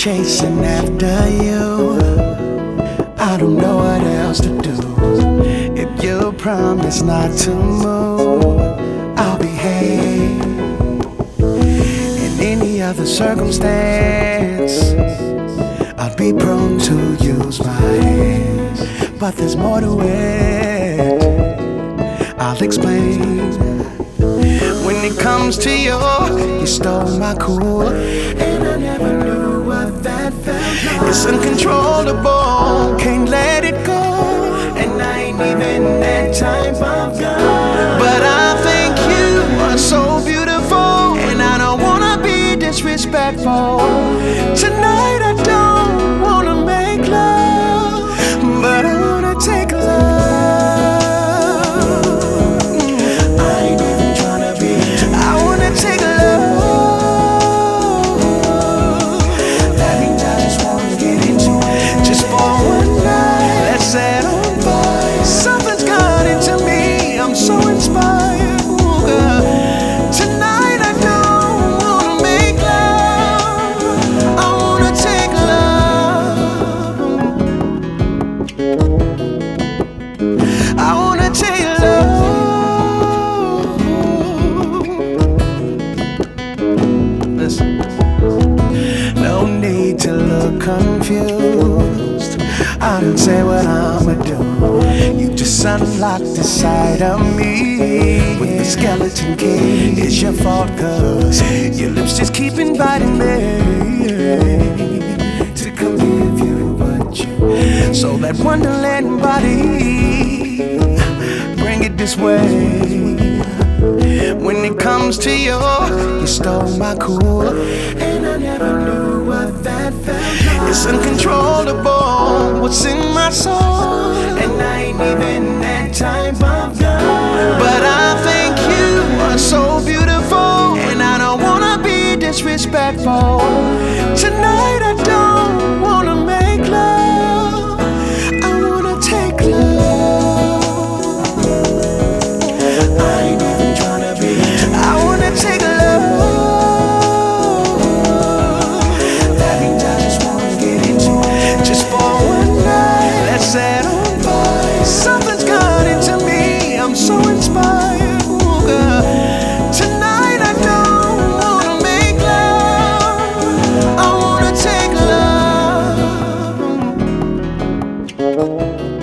chasing after you. I don't know what else to do. If you promise not to move, I'll behave. In any other circumstance, I'd be prone to use my hands. But there's more to it, I'll explain. When it comes to you stole my cool, and I never knew what that felt like. It's uncontrollable, can't let it go, and I ain't even that type of guy. But I think you are so beautiful, and I don't wanna be disrespectful. Tonight I don't wanna make love, but I wanna take love. Take love. That means I just wanna get into it, just for one night. Let's set on fire. Something's got into me, I'm so inspired. Ooh, girl. Tonight I don't wanna make love, I wanna take love. I wanna take love. No need to look confused. I didn't say what I'ma do. You just unlocked the side of me with the skeleton key. It's your fault, cause your lips just keep inviting me to come give you what you. So that wonderland body, bring it this way. When it comes to you stole my cool, and I never knew what that felt like. It's uncontrollable, what's in my soul, and I ain't even that type of guy. But I think you are so beautiful, and I don't wanna be disrespectful. Tonight I don't wanna make love, I wanna take love. I ain't even tryna be, I wanna take love. That means I just wanna get into it, just for one night. Let's set on fire. Something's got into me, I'm so inspired. Ooh, girl. Tonight I don't wanna make love, I wanna take love.